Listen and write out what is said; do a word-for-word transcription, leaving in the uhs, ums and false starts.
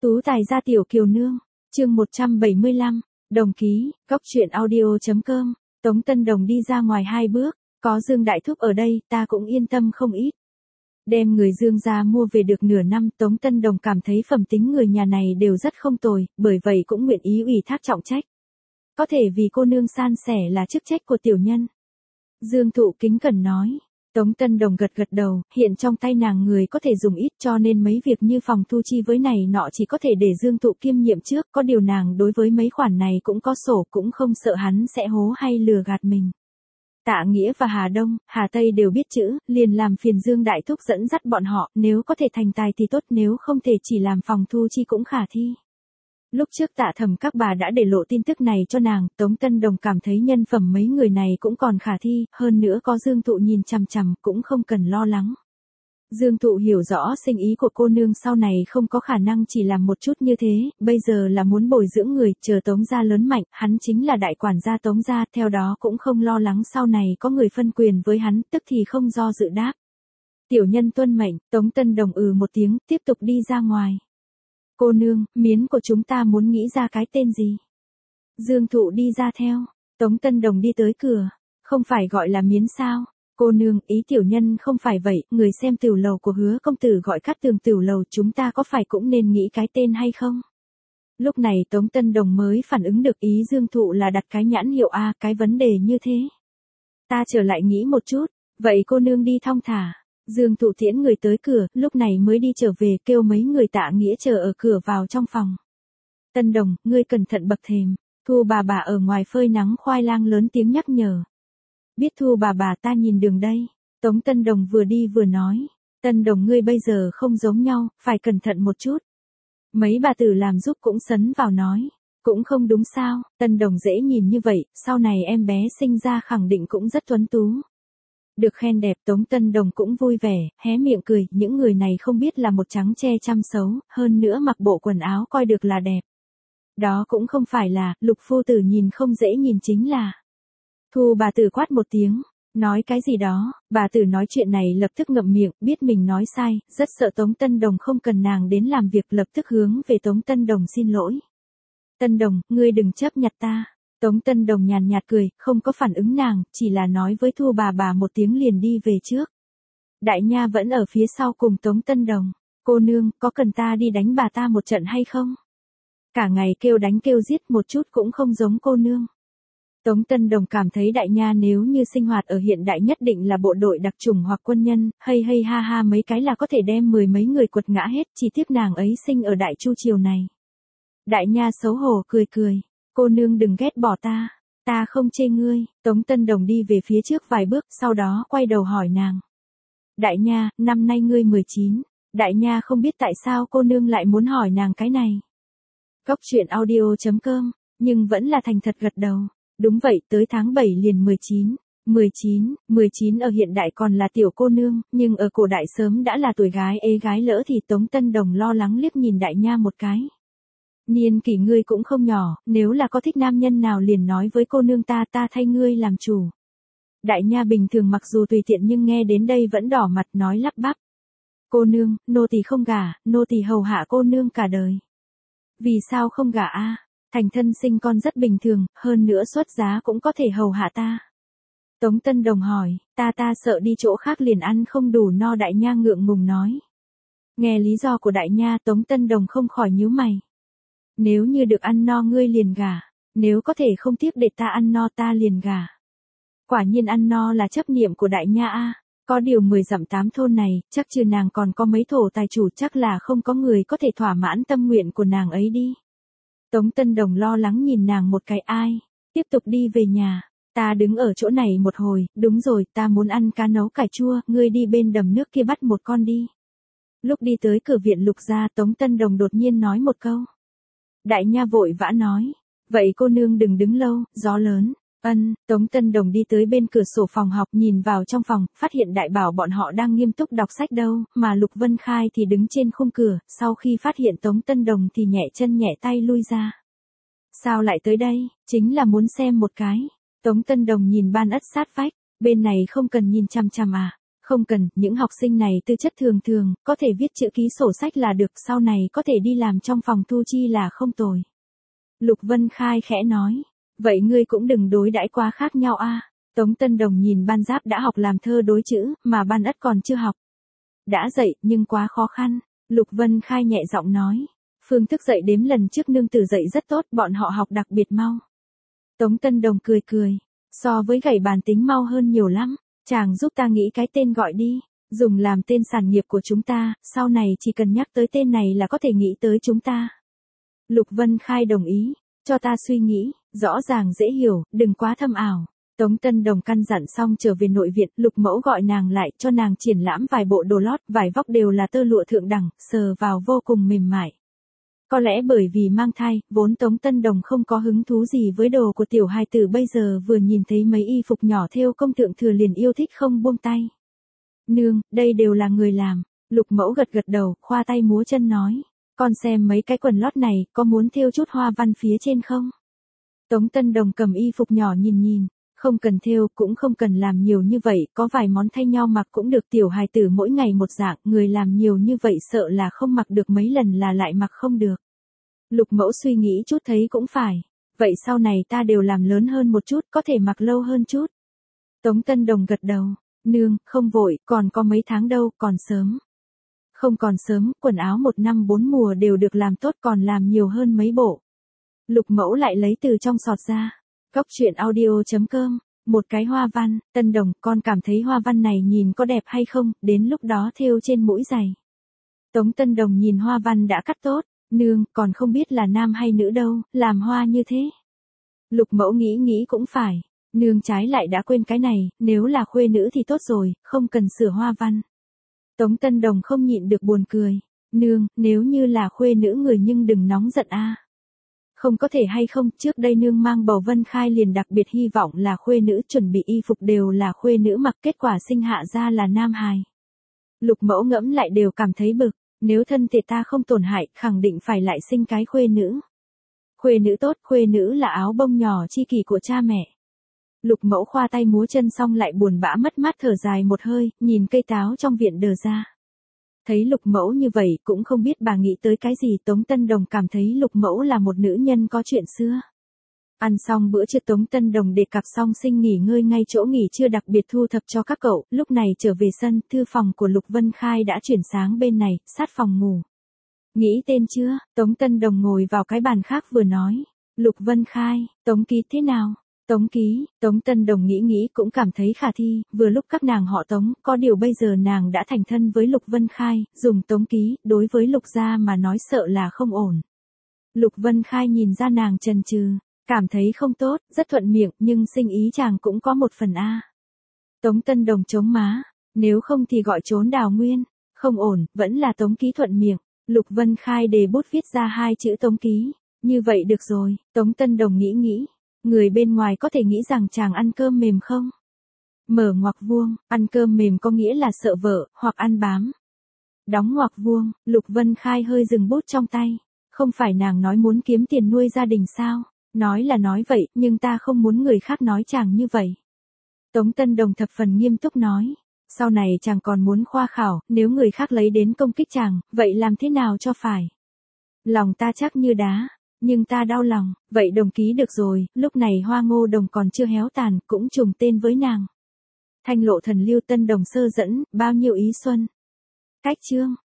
Tú tài gia tiểu kiều nương, chương một trăm bảy mươi lăm, đồng ký, góc truyện audio chấm com, Tống Tân Đồng đi ra ngoài hai bước, có Dương Đại Thúc ở đây, ta cũng yên tâm không ít. Đem người Dương gia mua về được nửa năm, Tống Tân Đồng cảm thấy phẩm tính người nhà này đều rất không tồi, bởi vậy cũng nguyện ý ủy thác trọng trách. Có thể vì cô nương san sẻ là chức trách của tiểu nhân. Dương Thụ kính cẩn nói. Tống Tân Đồng gật gật đầu, hiện trong tay nàng người có thể dùng ít cho nên mấy việc như phòng thu chi với này nọ chỉ có thể để Dương Thụ kiêm nhiệm trước, có điều nàng đối với mấy khoản này cũng có sổ, cũng không sợ hắn sẽ hố hay lừa gạt mình. Tạ Nghĩa và Hà Đông, Hà Tây đều biết chữ, liền làm phiền Dương Đại Thúc dẫn dắt bọn họ, nếu có thể thành tài thì tốt, nếu không thể chỉ làm phòng thu chi cũng khả thi. Lúc trước Tạ Thẩm các bà đã để lộ tin tức này cho nàng, Tống Tân Đồng cảm thấy nhân phẩm mấy người này cũng còn khả thi, hơn nữa có Dương Thụ nhìn chằm chằm, cũng không cần lo lắng. Dương Thụ hiểu rõ sinh ý của cô nương sau này không có khả năng chỉ làm một chút như thế, bây giờ là muốn bồi dưỡng người, chờ Tống gia lớn mạnh, hắn chính là đại quản gia Tống gia, theo đó cũng không lo lắng sau này có người phân quyền với hắn, tức thì không do dự đáp. Tiểu nhân tuân mệnh, Tống Tân Đồng ừ một tiếng, tiếp tục đi ra ngoài. Cô nương, miến của chúng ta muốn nghĩ ra cái tên gì? Dương Thụ đi ra theo, Tống Tân Đồng đi tới cửa, không phải gọi là miến sao? Cô nương, ý tiểu nhân không phải vậy, người xem tửu lầu của Hứa công tử gọi Cát Tường tửu lầu, chúng ta có phải cũng nên nghĩ cái tên hay không? Lúc này Tống Tân Đồng mới phản ứng được ý Dương Thụ là đặt cái nhãn hiệu A, cái vấn đề như thế. Ta trở lại nghĩ một chút, vậy cô nương đi thong thả. Dương Thụ tiễn người tới cửa, lúc này mới đi trở về, kêu mấy người Tạ Nghĩa chờ ở cửa vào trong phòng. Tân Đồng, ngươi cẩn thận bậc thềm. Thu bà bà ở ngoài phơi nắng khoai lang lớn tiếng nhắc nhở. Biết Thu bà bà, ta nhìn đường đây. Tống Tân Đồng vừa đi vừa nói. Tân Đồng, ngươi bây giờ không giống nhau, phải cẩn thận một chút. Mấy bà tử làm giúp cũng sấn vào nói. Cũng không đúng sao, Tân Đồng dễ nhìn như vậy, sau này em bé sinh ra khẳng định cũng rất tuấn tú. Được khen đẹp, Tống Tân Đồng cũng vui vẻ, hé miệng cười, những người này không biết là một trắng che chăm xấu, hơn nữa mặc bộ quần áo coi được là đẹp. Đó cũng không phải là, Lục phu tử nhìn không dễ nhìn chính là. Thu bà tử quát một tiếng, nói cái gì đó, bà tử nói chuyện này lập tức ngậm miệng, biết mình nói sai, rất sợ Tống Tân Đồng không cần nàng đến làm việc, lập tức hướng về Tống Tân Đồng xin lỗi. Tân Đồng, ngươi đừng chấp nhặt ta. Tống Tân Đồng nhàn nhạt cười, không có phản ứng nàng, chỉ là nói với Thu bà bà một tiếng liền đi về trước. Đại nha vẫn ở phía sau cùng Tống Tân Đồng. Cô nương, có cần ta đi đánh bà ta một trận hay không? Cả ngày kêu đánh kêu giết một chút cũng không giống cô nương. Tống Tân Đồng cảm thấy đại nha nếu như sinh hoạt ở hiện đại nhất định là bộ đội đặc chủng hoặc quân nhân, hay hay ha ha mấy cái là có thể đem mười mấy người quật ngã hết, chỉ tiếc nàng ấy sinh ở Đại Chu triều này. Đại nha xấu hổ cười cười. Cô nương đừng ghét bỏ ta, ta không chê ngươi. Tống Tân Đồng đi về phía trước vài bước, sau đó quay đầu hỏi nàng. Đại nha, năm nay ngươi mười chín, đại nha không biết tại sao cô nương lại muốn hỏi nàng cái này. Góc truyện audio chấm com, nhưng vẫn là thành thật gật đầu. Đúng vậy, tới tháng bảy liền mười chín. mười chín, mười chín ở hiện đại còn là tiểu cô nương, nhưng ở cổ đại sớm đã là tuổi gái ế gái lỡ thì Tống Tân Đồng lo lắng liếc nhìn đại nha một cái. Niên kỷ ngươi cũng không nhỏ, nếu là có thích nam nhân nào liền nói với cô nương ta, ta thay ngươi làm chủ. Đại nha bình thường mặc dù tùy tiện nhưng nghe đến đây vẫn đỏ mặt nói lắp bắp. Cô nương, nô tỳ không gả, nô tỳ hầu hạ cô nương cả đời. Vì sao không gả a? Thành thân sinh con rất bình thường, hơn nữa xuất giá cũng có thể hầu hạ ta. Tống Tân Đồng hỏi, ta ta sợ đi chỗ khác liền ăn không đủ no, đại nha ngượng ngùng nói. Nghe lý do của đại nha, Tống Tân Đồng không khỏi nhíu mày. Nếu như được ăn no ngươi liền gả, nếu có thể không tiếp để ta ăn no ta liền gả. Quả nhiên ăn no là chấp niệm của đại nha a. Có điều mười dặm tám thôn này, chắc trừ nàng còn có mấy thổ tài chủ, chắc là không có người có thể thỏa mãn tâm nguyện của nàng ấy đi. Tống Tân Đồng lo lắng nhìn nàng một cái, ai, tiếp tục đi về nhà. Ta đứng ở chỗ này một hồi, đúng rồi, ta muốn ăn cá nấu cải chua, ngươi đi bên đầm nước kia bắt một con đi. Lúc đi tới cửa viện Lục gia, Tống Tân Đồng đột nhiên nói một câu. Đại nha vội vã nói, vậy cô nương đừng đứng lâu, gió lớn. Ân, Tống Tân Đồng đi tới bên cửa sổ phòng học, nhìn vào trong phòng, phát hiện đại bảo bọn họ đang nghiêm túc đọc sách đâu, mà Lục Vân Khai thì đứng trên khung cửa, sau khi phát hiện Tống Tân Đồng thì nhẹ chân nhẹ tay lui ra. Sao lại tới đây, chính là muốn xem một cái. Tống Tân Đồng nhìn ban ất sát vách, bên này không cần nhìn chằm chằm à, Không cần, những học sinh này tư chất thường thường, có thể viết chữ ký sổ sách là được, sau này có thể đi làm trong phòng thu chi là không tồi. Lục Vân Khai khẽ nói, vậy ngươi cũng đừng đối đãi quá khác nhau a. Tống Tân Đồng nhìn Ban Giáp đã học làm thơ đối chữ, mà Ban Ất còn chưa học. Đã dạy, nhưng quá khó khăn. Lục Vân Khai nhẹ giọng nói, phương thức dạy đếm lần trước nương tử dạy rất tốt, bọn họ học đặc biệt mau. Tống Tân Đồng cười cười, so với gảy bàn tính mau hơn nhiều lắm, chàng giúp ta nghĩ cái tên gọi đi, dùng làm tên sản nghiệp của chúng ta, sau này chỉ cần nhắc tới tên này là có thể nghĩ tới chúng ta. Lục Vân Khai đồng ý, cho ta suy nghĩ, rõ ràng dễ hiểu, đừng quá thâm ảo. Tống Tân Đồng căn dặn xong trở về nội viện, Lục Mẫu gọi nàng lại, cho nàng triển lãm vài bộ đồ lót, vải vóc đều là tơ lụa thượng đẳng, sờ vào vô cùng mềm mại. Có lẽ bởi vì mang thai, vốn Tống Tân Đồng không có hứng thú gì với đồ của tiểu hài tử, bây giờ vừa nhìn thấy mấy y phục nhỏ thêu công thượng thừa liền yêu thích không buông tay. Nương, đây đều là người làm. Lục Mẫu gật gật đầu, khoa tay múa chân nói, con xem mấy cái quần lót này, có muốn thêu chút hoa văn phía trên không? Tống Tân Đồng cầm y phục nhỏ nhìn nhìn, không cần thêu, cũng không cần làm nhiều như vậy, có vài món thay nhau mặc cũng được, tiểu hài tử mỗi ngày một dạng, người làm nhiều như vậy sợ là không mặc được mấy lần là lại mặc không được. Lục Mẫu suy nghĩ chút thấy cũng phải, vậy sau này ta đều làm lớn hơn một chút, có thể mặc lâu hơn chút. Tống Tân Đồng gật đầu, nương, không vội, còn có mấy tháng đâu, còn sớm. Không còn sớm, quần áo một năm bốn mùa đều được làm tốt, còn làm nhiều hơn mấy bộ. Lục Mẫu lại lấy từ trong sọt ra. Góc truyện audio chấm com, một cái hoa văn, Tân Đồng, con cảm thấy hoa văn này nhìn có đẹp hay không, đến lúc đó thêu trên mũi giày. Tống Tân Đồng nhìn hoa văn đã cắt tốt, nương, còn không biết là nam hay nữ đâu, làm hoa như thế. Lục Mẫu nghĩ nghĩ cũng phải, nương trái lại đã quên cái này, nếu là khuê nữ thì tốt rồi, không cần sửa hoa văn. Tống Tân Đồng không nhịn được buồn cười, nương, nếu như là khuê nữ người nhưng đừng nóng giận a. Không có thể hay không, trước đây nương mang bầu Vân Khai liền đặc biệt hy vọng là khuê nữ, chuẩn bị y phục đều là khuê nữ mặc, kết quả sinh hạ ra là nam hài. Lục Mẫu ngẫm lại đều cảm thấy bực, nếu thân thể ta không tổn hại, khẳng định phải lại sinh cái khuê nữ. Khuê nữ tốt, khuê nữ là áo bông nhỏ chi kỷ của cha mẹ. Lục Mẫu khoa tay múa chân xong lại buồn bã mất mát thở dài một hơi, nhìn cây táo trong viện đờ ra. Thấy Lục Mẫu như vậy cũng không biết bà nghĩ tới cái gì, Tống Tân Đồng cảm thấy Lục Mẫu là một nữ nhân có chuyện xưa. Ăn xong bữa trưa, Tống Tân Đồng đề cặp xong sinh nghỉ ngơi ngay chỗ nghỉ trưa đặc biệt thu thập cho các cậu, lúc này trở về sân, thư phòng của Lục Vân Khai đã chuyển sáng bên này, sát phòng ngủ. Nghĩ tên chưa? Tống Tân Đồng ngồi vào cái bàn khác vừa nói. Lục Vân Khai, Tống Ký thế nào? Tống Ký, Tống Tân Đồng nghĩ nghĩ cũng cảm thấy khả thi, vừa lúc các nàng họ Tống, có điều bây giờ nàng đã thành thân với Lục Vân Khai, dùng Tống Ký, đối với Lục gia mà nói sợ là không ổn. Lục Vân Khai nhìn ra nàng chần chừ, cảm thấy không tốt, rất thuận miệng, nhưng sinh ý chàng cũng có một phần a. Tống Tân Đồng chống má, nếu không thì gọi trốn Đào Nguyên, không ổn, vẫn là Tống Ký thuận miệng. Lục Vân Khai đề bút viết ra hai chữ Tống Ký, như vậy được rồi, Tống Tân Đồng nghĩ nghĩ. Người bên ngoài có thể nghĩ rằng chàng ăn cơm mềm không? Mở ngoặc vuông, ăn cơm mềm có nghĩa là sợ vợ, hoặc ăn bám. Đóng ngoặc vuông, Lục Vân Khai hơi dừng bút trong tay. Không phải nàng nói muốn kiếm tiền nuôi gia đình sao? Nói là nói vậy, nhưng ta không muốn người khác nói chàng như vậy. Tống Tân Đồng thập phần nghiêm túc nói. Sau này chàng còn muốn khoa khảo, nếu người khác lấy đến công kích chàng, vậy làm thế nào cho phải? Lòng ta chắc như đá. Nhưng ta đau lòng, vậy Đồng Ký được rồi, lúc này hoa ngô đồng còn chưa héo tàn, cũng trùng tên với nàng. Thanh lộ thần lưu Tân Đồng sơ dẫn, bao nhiêu ý xuân. Cách chương.